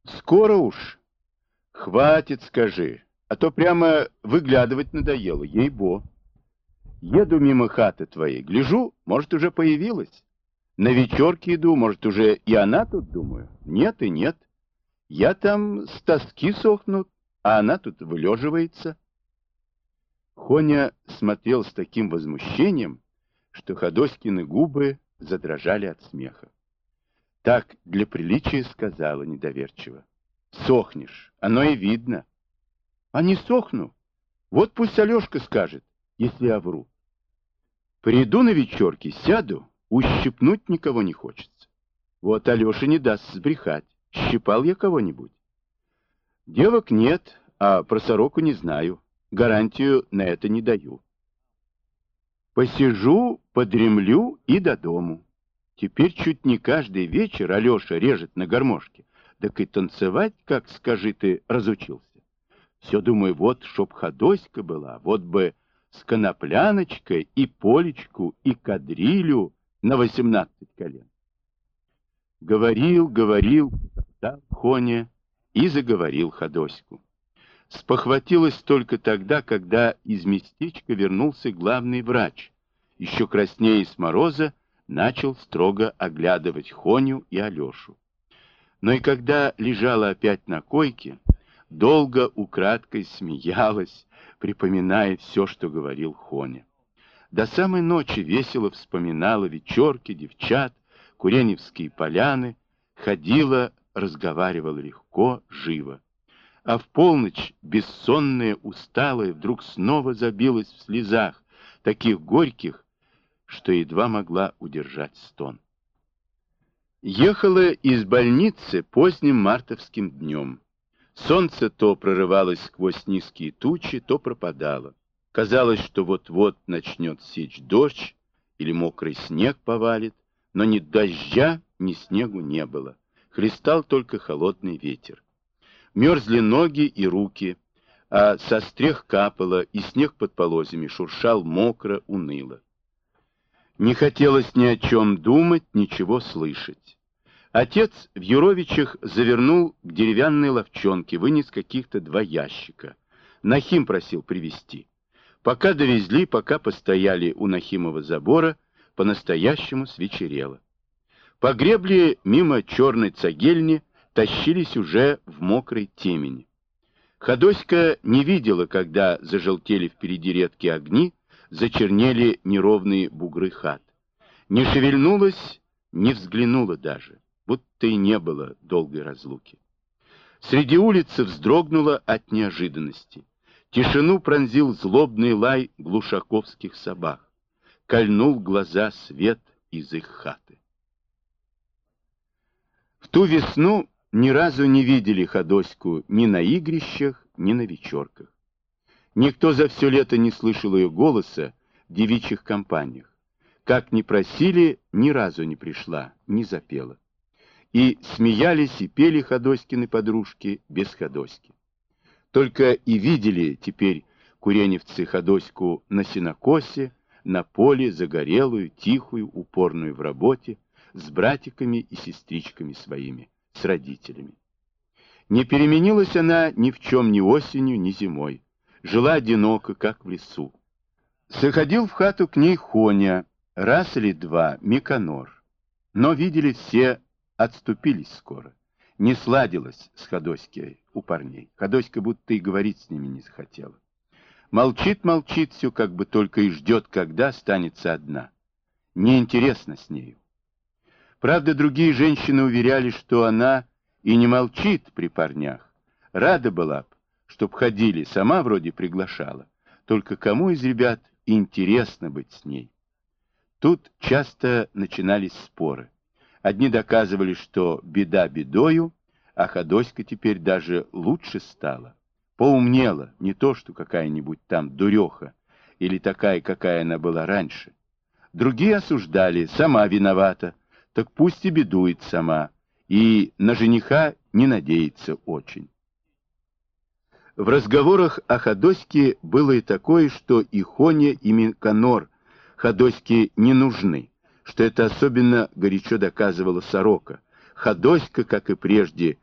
Скоро уж. Хватит, скажи, а то прямо выглядывать надоело, ей-бо. Еду мимо хаты твоей, гляжу, может, уже появилась. На вечерке иду, может, уже и она тут, думаю. Нет и нет. Я там с тоски сохну, а она тут вылеживается. Хоня смотрел с таким возмущением, что Ходоськины губы задрожали от смеха. Так для приличия сказала недоверчиво. Сохнешь, оно и видно. А не сохну. Вот пусть Алешка скажет, если я вру. Приду на вечерки, сяду, ущипнуть никого не хочется. Вот Алеша не даст сбрехать. Щипал я кого-нибудь? Девок нет, а про сороку не знаю. Гарантию на это не даю. Посижу, подремлю и до дому. Теперь чуть не каждый вечер Алеша режет на гармошке. Так и танцевать, как, скажи ты, разучился. Все думаю, вот чтоб Ходоська была, вот бы с конопляночкой и полечку, и кадрилю на 18 колен. Говорил, да, Хоня, и заговорил Ходоську. Спохватилась только тогда, когда из местечка вернулся главный врач. Еще краснее с мороза начал строго оглядывать Хоню и Алешу. Но и когда лежала опять на койке, долго украдкой смеялась, припоминая все, что говорил Хоня. До самой ночи весело вспоминала вечерки, девчат, куреневские поляны, ходила, разговаривала легко, живо. А в полночь, бессонная, усталая, вдруг снова забилась в слезах, таких горьких, что едва могла удержать стон. Ехала из больницы поздним мартовским днем. Солнце то прорывалось сквозь низкие тучи, то пропадало. Казалось, что вот-вот начнет сечь дождь или мокрый снег повалит, но ни дождя, ни снегу не было. Хлестал только холодный ветер. Мерзли ноги и руки, а со стрех капало, и снег под полозьями шуршал мокро, уныло. Не хотелось ни о чем думать, ничего слышать. Отец в Юровичах завернул к деревянной ловчонке, вынес каких-то 2 ящика. Нахим просил привезти. Пока довезли, пока постояли у Нахимова забора, по-настоящему свечерело. По гребле мимо черной цагельни тащились уже в мокрой темени. Ходоська не видела, когда зажелтели впереди редкие огни, зачернели неровные бугры хат. Не шевельнулась, не взглянула даже, будто и не было долгой разлуки. Среди улицы вздрогнула от неожиданности. Тишину пронзил злобный лай глушаковских собак. Кольнул глаза свет из их хаты. В ту весну ни разу не видели Ходоську ни на игрищах, ни на вечерках. Никто за все лето не слышал ее голоса в девичьих компаниях. Как ни просили, ни разу не пришла, не запела. И смеялись и пели Ходоськины подружки без Ходоськи. Только и видели теперь куреневцы Ходоську на сенокосе, на поле, загорелую, тихую, упорную в работе, с братиками и сестричками своими, с родителями. Не переменилась она ни в чем ни осенью, ни зимой. Жила одиноко, как в лесу. Заходил в хату к ней Хоня, раз или два, Миконор. Но видели все, отступились скоро. Не сладилась с Ходоськой у парней. Ходоська будто и говорить с ними не захотела. Молчит, молчит все, как бы только и ждет, когда останется одна. Неинтересно с нею. Правда, другие женщины уверяли, что она и не молчит при парнях. Рада была б, чтоб ходили, сама вроде приглашала. Только кому из ребят интересно быть с ней? Тут часто начинались споры. Одни доказывали, что беда бедою, а Ходоська теперь даже лучше стала. Поумнела, не то что какая-нибудь там дуреха, или такая, какая она была раньше. Другие осуждали, сама виновата, так пусть и бедует сама, и на жениха не надеется очень. В разговорах о Ходоське было и такое, что и Хоня, и Миконор Ходоське не нужны, что это особенно горячо доказывала сорока. Ходоська, как и прежде,